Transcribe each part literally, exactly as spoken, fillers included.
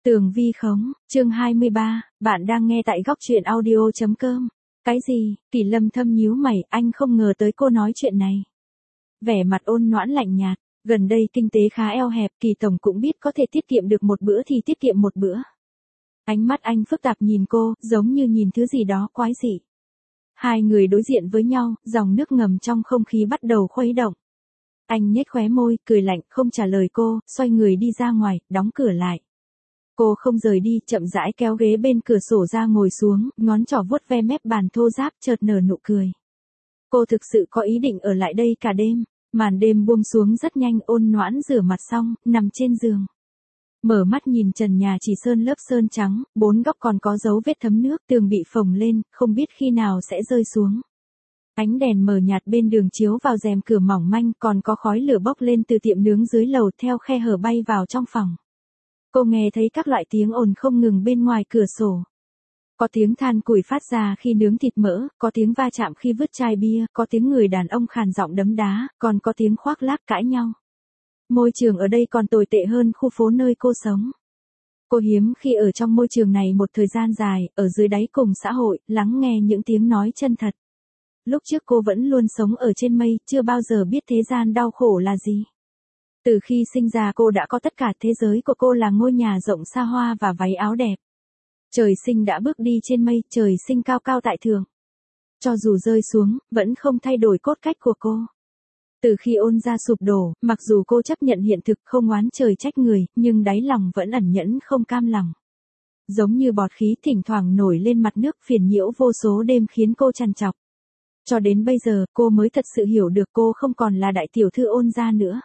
Tường vi khống, chương hai mươi ba, bạn đang nghe tại góc truyện audio.com. Cái gì? Kỳ Lâm Thâm nhíu mày, anh không ngờ tới cô nói chuyện này. Vẻ mặt ôn nhoãn lạnh nhạt, gần đây kinh tế khá eo hẹp, Kỳ Tổng cũng biết có thể tiết kiệm được một bữa thì tiết kiệm một bữa. Ánh mắt anh phức tạp nhìn cô, giống như nhìn thứ gì đó quái dị. Hai người đối diện với nhau, dòng nước ngầm trong không khí bắt đầu khuấy động. Anh nhếch khóe môi, cười lạnh, không trả lời cô, xoay người đi ra ngoài, đóng cửa lại. Cô không rời đi, chậm rãi kéo ghế bên cửa sổ ra ngồi xuống, ngón trỏ vuốt ve mép bàn thô ráp, chợt nở nụ cười. Cô thực sự có ý định ở lại đây cả đêm. Màn đêm buông xuống rất nhanh, ôn nhoãn rửa mặt xong, nằm trên giường. Mở mắt nhìn trần nhà chỉ sơn lớp sơn trắng, bốn góc còn có dấu vết thấm nước, tường bị phồng lên, không biết khi nào sẽ rơi xuống. Ánh đèn mờ nhạt bên đường chiếu vào rèm cửa mỏng manh, còn có khói lửa bốc lên từ tiệm nướng dưới lầu theo khe hở bay vào trong phòng. Cô nghe thấy các loại tiếng ồn không ngừng bên ngoài cửa sổ. Có tiếng than củi phát ra khi nướng thịt mỡ, có tiếng va chạm khi vứt chai bia, có tiếng người đàn ông khàn giọng đấm đá, còn có tiếng khoác lác cãi nhau. Môi trường ở đây còn tồi tệ hơn khu phố nơi cô sống. Cô hiếm khi ở trong môi trường này một thời gian dài, ở dưới đáy cùng xã hội, lắng nghe những tiếng nói chân thật. Lúc trước cô vẫn luôn sống ở trên mây, chưa bao giờ biết thế gian đau khổ là gì. Từ khi sinh ra cô đã có tất cả, thế giới của cô là ngôi nhà rộng xa hoa và váy áo đẹp. Trời sinh đã bước đi trên mây, trời sinh cao cao tại thượng. Cho dù rơi xuống, vẫn không thay đổi cốt cách của cô. Từ khi ôn gia sụp đổ, mặc dù cô chấp nhận hiện thực không oán trời trách người, nhưng đáy lòng vẫn ẩn nhẫn không cam lòng. Giống như bọt khí thỉnh thoảng nổi lên mặt nước, phiền nhiễu vô số đêm khiến cô trằn trọc. Cho đến bây giờ, cô mới thật sự hiểu được cô không còn là đại tiểu thư ôn gia nữa.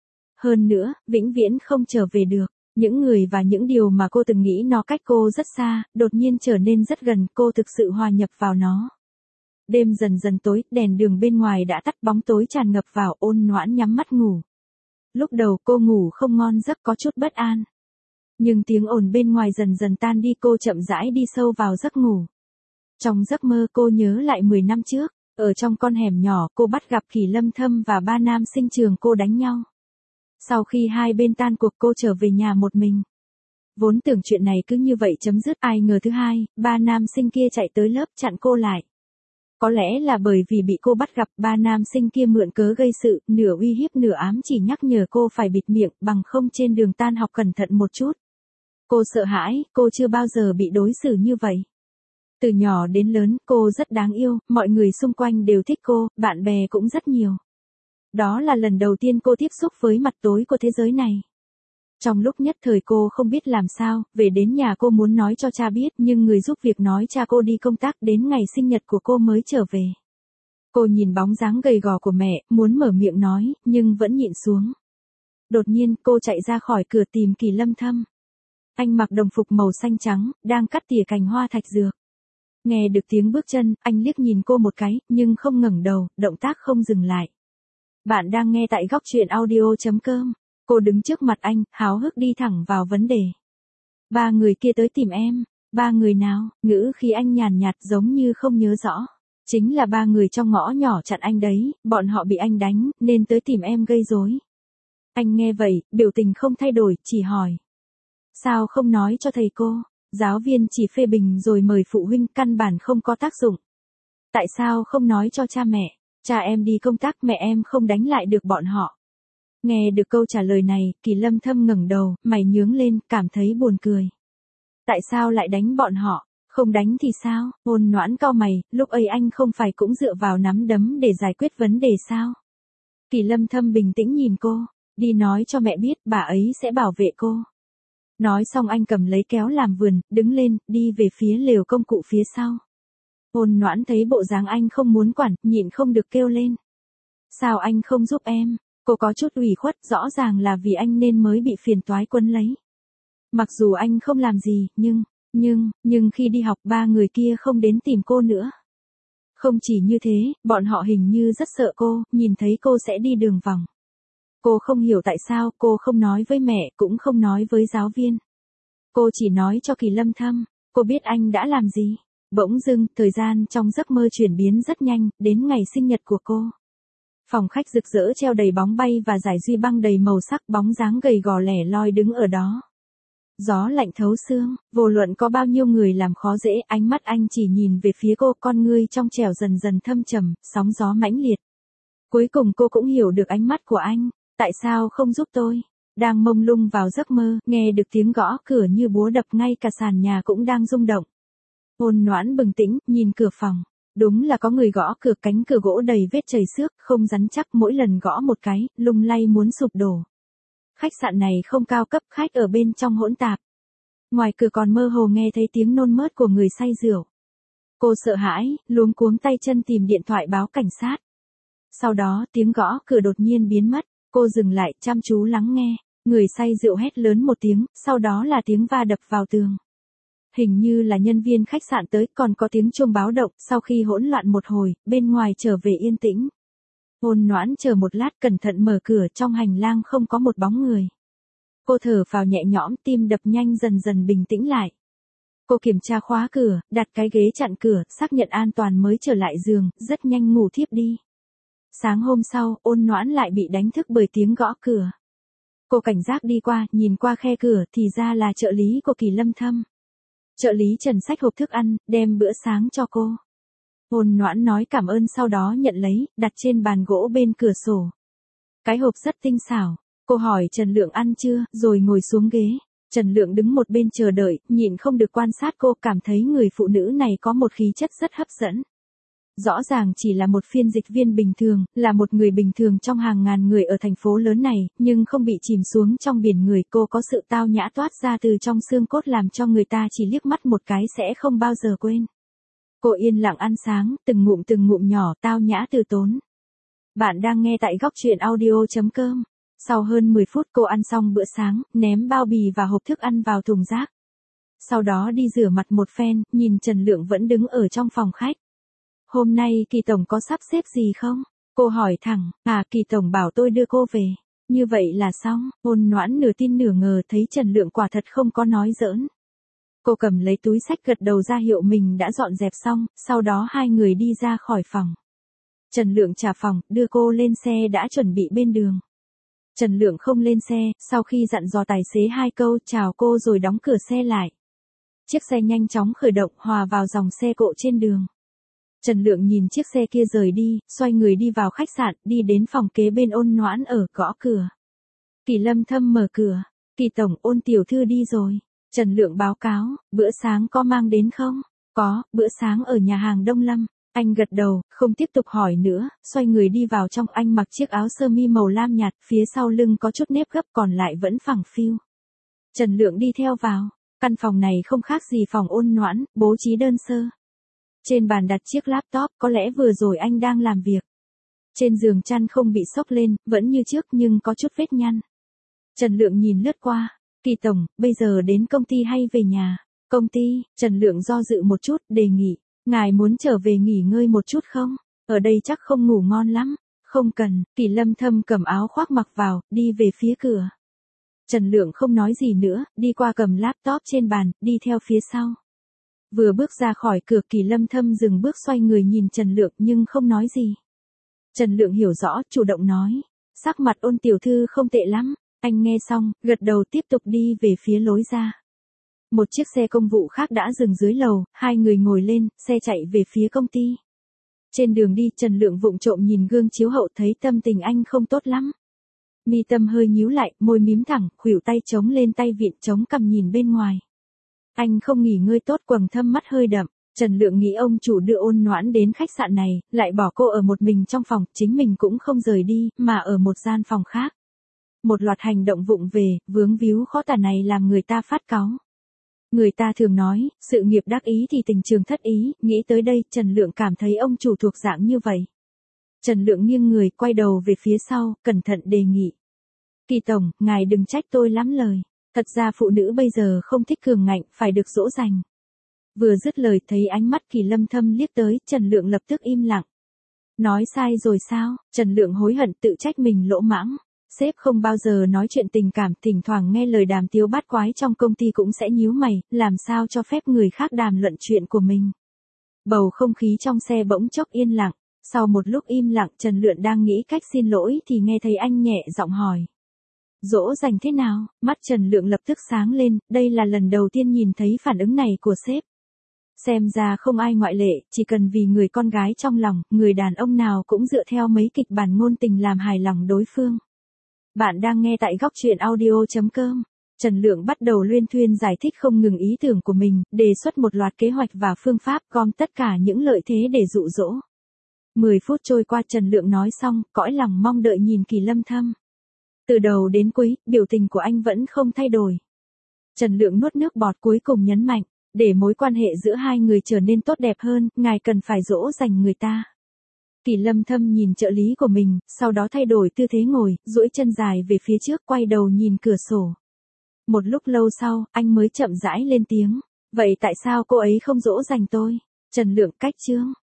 Hơn nữa, vĩnh viễn không trở về được. Những người và những điều mà cô từng nghĩ nó cách cô rất xa, đột nhiên trở nên rất gần, cô thực sự hòa nhập vào nó. Đêm dần dần tối, đèn đường bên ngoài đã tắt, bóng tối tràn ngập vào, ôn nhoãn nhắm mắt ngủ. Lúc đầu cô ngủ không ngon giấc, có chút bất an. Nhưng tiếng ồn bên ngoài dần dần tan đi, cô chậm rãi đi sâu vào giấc ngủ. Trong giấc mơ cô nhớ lại mười năm trước, ở trong con hẻm nhỏ cô bắt gặp Kỳ Lâm Thâm và ba nam sinh trường cô đánh nhau. Sau khi hai bên tan cuộc cô trở về nhà một mình. Vốn tưởng chuyện này cứ như vậy chấm dứt, ai ngờ thứ hai, ba nam sinh kia chạy tới lớp chặn cô lại. Có lẽ là bởi vì bị cô bắt gặp, ba nam sinh kia mượn cớ gây sự, nửa uy hiếp nửa ám chỉ nhắc nhở cô phải bịt miệng, bằng không trên đường tan học cẩn thận một chút. Cô sợ hãi, cô chưa bao giờ bị đối xử như vậy. Từ nhỏ đến lớn, cô rất đáng yêu, mọi người xung quanh đều thích cô, bạn bè cũng rất nhiều. Đó là lần đầu tiên cô tiếp xúc với mặt tối của thế giới này. Trong lúc nhất thời cô không biết làm sao, về đến nhà cô muốn nói cho cha biết, nhưng người giúp việc nói cha cô đi công tác, đến ngày sinh nhật của cô mới trở về. Cô nhìn bóng dáng gầy gò của mẹ, muốn mở miệng nói, nhưng vẫn nhịn xuống. Đột nhiên cô chạy ra khỏi cửa tìm Kỳ Lâm Thâm. Anh mặc đồng phục màu xanh trắng, đang cắt tỉa cành hoa thạch dược. Nghe được tiếng bước chân, anh liếc nhìn cô một cái, nhưng không ngẩng đầu, động tác không dừng lại. Bạn đang nghe tại góc truyện audio.com. Cô đứng trước mặt anh, háo hức đi thẳng vào vấn đề. Ba người kia tới tìm em. Ba người nào? Ngữ khí anh nhàn nhạt giống như không nhớ rõ. Chính là ba người trong ngõ nhỏ chặn anh đấy, bọn họ bị anh đánh, nên tới tìm em gây rối. Anh nghe vậy, biểu tình không thay đổi, chỉ hỏi. Sao không nói cho thầy cô? Giáo viên chỉ phê bình rồi mời phụ huynh, căn bản không có tác dụng. Tại sao không nói cho cha mẹ? Cha em đi công tác, mẹ em không đánh lại được bọn họ. Nghe được câu trả lời này, Kỳ Lâm Thâm ngẩng đầu, mày nhướng lên, cảm thấy buồn cười. Tại sao lại đánh bọn họ? Không đánh thì sao? Ôn nhoãn cau mày, lúc ấy anh không phải cũng dựa vào nắm đấm để giải quyết vấn đề sao? Kỳ Lâm Thâm bình tĩnh nhìn cô, đi nói cho mẹ biết, bà ấy sẽ bảo vệ cô. Nói xong anh cầm lấy kéo làm vườn, đứng lên, đi về phía lều công cụ phía sau. Ôn nhoãn thấy bộ dáng anh không muốn quản, nhịn không được kêu lên. Sao anh không giúp em? Cô có chút ủy khuất, rõ ràng là vì anh nên mới bị phiền toái quấn lấy. Mặc dù anh không làm gì, nhưng, nhưng, nhưng khi đi học ba người kia không đến tìm cô nữa. Không chỉ như thế, bọn họ hình như rất sợ cô, nhìn thấy cô sẽ đi đường vòng. Cô không hiểu tại sao, cô không nói với mẹ, cũng không nói với giáo viên. Cô chỉ nói cho Kỳ Lâm Thâm, cô biết anh đã làm gì. Bỗng dưng, thời gian trong giấc mơ chuyển biến rất nhanh, đến ngày sinh nhật của cô. Phòng khách rực rỡ treo đầy bóng bay và dải duy băng đầy màu sắc, bóng dáng gầy gò lẻ loi đứng ở đó. Gió lạnh thấu xương, vô luận có bao nhiêu người làm khó dễ, ánh mắt anh chỉ nhìn về phía cô, con ngươi trong trẻo dần dần thâm trầm, sóng gió mãnh liệt. Cuối cùng cô cũng hiểu được ánh mắt của anh, tại sao không giúp tôi? Đang mông lung vào giấc mơ, nghe được tiếng gõ cửa như búa đập, ngay cả sàn nhà cũng đang rung động. Ôn Noãn bừng tỉnh, nhìn cửa phòng. Đúng là có người gõ cửa, cánh cửa gỗ đầy vết chảy xước, không rắn chắc, mỗi lần gõ một cái, lung lay muốn sụp đổ. Khách sạn này không cao cấp, khách ở bên trong hỗn tạp. Ngoài cửa còn mơ hồ nghe thấy tiếng nôn mớt của người say rượu. Cô sợ hãi, luống cuống tay chân tìm điện thoại báo cảnh sát. Sau đó tiếng gõ cửa đột nhiên biến mất, cô dừng lại, chăm chú lắng nghe. Người say rượu hét lớn một tiếng, sau đó là tiếng va đập vào tường. Hình như là nhân viên khách sạn tới, còn có tiếng chuông báo động. Sau khi hỗn loạn một hồi, bên ngoài trở về yên tĩnh. Ôn Noãn chờ một lát, cẩn thận mở cửa, trong hành lang không có một bóng người. Cô thở phào nhẹ nhõm, tim đập nhanh dần dần bình tĩnh lại. Cô kiểm tra khóa cửa, đặt cái ghế chặn cửa, xác nhận an toàn mới trở lại giường, rất nhanh ngủ thiếp đi. Sáng hôm sau, Ôn Noãn lại bị đánh thức bởi tiếng gõ cửa. Cô cảnh giác đi qua, nhìn qua khe cửa, thì ra là trợ lý của Kỳ Lâm Thâm. Trợ lý Trần xách hộp thức ăn, đem bữa sáng cho cô. Ôn Noãn nói cảm ơn sau đó nhận lấy, đặt trên bàn gỗ bên cửa sổ. Cái hộp rất tinh xảo. Cô hỏi Trần Lượng ăn chưa, rồi ngồi xuống ghế. Trần Lượng đứng một bên chờ đợi, nhịn không được quan sát cô, cảm thấy người phụ nữ này có một khí chất rất hấp dẫn. Rõ ràng chỉ là một phiên dịch viên bình thường, là một người bình thường trong hàng ngàn người ở thành phố lớn này, nhưng không bị chìm xuống trong biển người. Cô có sự tao nhã toát ra từ trong xương cốt làm cho người ta chỉ liếc mắt một cái sẽ không bao giờ quên. Cô yên lặng ăn sáng, từng ngụm từng ngụm nhỏ, tao nhã từ tốn. Bạn đang nghe tại góc truyện audio chấm com. Sau hơn mười phút cô ăn xong bữa sáng, ném bao bì và hộp thức ăn vào thùng rác. Sau đó đi rửa mặt một phen, nhìn Trần Lượng vẫn đứng ở trong phòng khách. Hôm nay Kỳ Tổng có sắp xếp gì không? Cô hỏi thẳng, à Kỳ Tổng bảo tôi đưa cô về. Như vậy là xong. Ôn Noãn nửa tin nửa ngờ thấy Trần Lượng quả thật không có nói giỡn. Cô cầm lấy túi xách gật đầu ra hiệu mình đã dọn dẹp xong, sau đó hai người đi ra khỏi phòng. Trần Lượng trả phòng, đưa cô lên xe đã chuẩn bị bên đường. Trần Lượng không lên xe, sau khi dặn dò tài xế hai câu chào cô rồi đóng cửa xe lại. Chiếc xe nhanh chóng khởi động, hòa vào dòng xe cộ trên đường. Trần Lượng nhìn chiếc xe kia rời đi, xoay người đi vào khách sạn, đi đến phòng kế bên Ôn Noãn ở, gõ cửa. Kỳ Lâm Thâm mở cửa. Kỳ Tổng, Ôn tiểu thư đi rồi. Trần Lượng báo cáo, bữa sáng có mang đến không? Có, bữa sáng ở nhà hàng Đông Lâm. Anh gật đầu, không tiếp tục hỏi nữa, xoay người đi vào trong. Anh mặc chiếc áo sơ mi màu lam nhạt, phía sau lưng có chút nếp gấp, còn lại vẫn phẳng phiu. Trần Lượng đi theo vào. Căn phòng này không khác gì phòng Ôn Noãn, bố trí đơn sơ. Trên bàn đặt chiếc laptop, có lẽ vừa rồi anh đang làm việc. Trên giường chăn không bị xốc lên, vẫn như trước nhưng có chút vết nhăn. Trần Lượng nhìn lướt qua. Kỳ Tổng, bây giờ đến công ty hay về nhà? Công ty. Trần Lượng do dự một chút, đề nghị. Ngài muốn trở về nghỉ ngơi một chút không? Ở đây chắc không ngủ ngon lắm. Không cần. Kỳ Lâm Thâm cầm áo khoác mặc vào, đi về phía cửa. Trần Lượng không nói gì nữa, đi qua cầm laptop trên bàn, đi theo phía sau. Vừa bước ra khỏi cửa, Kỳ Lâm Thâm dừng bước, xoay người nhìn Trần Lượng nhưng không nói gì. Trần Lượng hiểu rõ, chủ động nói. Sắc mặt Ôn tiểu thư không tệ lắm. Anh nghe xong, gật đầu tiếp tục đi về phía lối ra. Một chiếc xe công vụ khác đã dừng dưới lầu, hai người ngồi lên, xe chạy về phía công ty. Trên đường đi, Trần Lượng vụng trộm nhìn gương chiếu hậu, thấy tâm tình anh không tốt lắm. Mi tâm hơi nhíu lại, môi mím thẳng, khuỷu tay chống lên tay vịn, chống cằm nhìn bên ngoài. Anh không nghỉ ngơi tốt, quầng thâm mắt hơi đậm. Trần Lượng nghĩ ông chủ đưa Ôn Noãn đến khách sạn này, lại bỏ cô ở một mình trong phòng, chính mình cũng không rời đi, mà ở một gian phòng khác. Một loạt hành động vụng về, vướng víu khó tả này làm người ta phát cáu. Người ta thường nói, sự nghiệp đắc ý thì tình trường thất ý, nghĩ tới đây, Trần Lượng cảm thấy ông chủ thuộc dạng như vậy. Trần Lượng nghiêng người, quay đầu về phía sau, cẩn thận đề nghị. Kỳ Tổng, ngài đừng trách tôi lắm lời. Thật ra phụ nữ bây giờ không thích cường ngạnh, phải được dỗ dành. Vừa dứt lời, thấy ánh mắt Kỳ Lâm Thâm liếc tới, Trần Lượng lập tức im lặng. Nói sai rồi sao? Trần Lượng hối hận, tự trách mình lỗ mãng. Sếp không bao giờ nói chuyện tình cảm, thỉnh thoảng nghe lời đàm tiếu bát quái trong công ty cũng sẽ nhíu mày, làm sao cho phép người khác đàm luận chuyện của mình. Bầu không khí trong xe bỗng chốc yên lặng. Sau một lúc im lặng, Trần Lượng đang nghĩ cách xin lỗi thì nghe thấy anh nhẹ giọng hỏi. Dỗ dành thế nào? Mắt Trần Lượng lập tức sáng lên, đây là lần đầu tiên nhìn thấy phản ứng này của sếp. Xem ra không ai ngoại lệ, chỉ cần vì người con gái trong lòng, người đàn ông nào cũng dựa theo mấy kịch bản ngôn tình làm hài lòng đối phương. Bạn đang nghe tại góc truyện audio chấm com. Trần Lượng bắt đầu luyên thuyên giải thích không ngừng ý tưởng của mình, đề xuất một loạt kế hoạch và phương pháp gom tất cả những lợi thế để dụ dỗ. Mười phút trôi qua Trần Lượng nói xong, cõi lòng mong đợi nhìn Kỳ Lâm Thâm. Từ đầu đến cuối, biểu tình của anh vẫn không thay đổi. Trần Lượng nuốt nước bọt cuối cùng nhấn mạnh, để mối quan hệ giữa hai người trở nên tốt đẹp hơn, ngài cần phải dỗ dành người ta. Kỳ Lâm Thâm nhìn trợ lý của mình, sau đó thay đổi tư thế ngồi, duỗi chân dài về phía trước, quay đầu nhìn cửa sổ. Một lúc lâu sau, anh mới chậm rãi lên tiếng. Vậy tại sao cô ấy không dỗ dành tôi? Trần Lượng cách chương.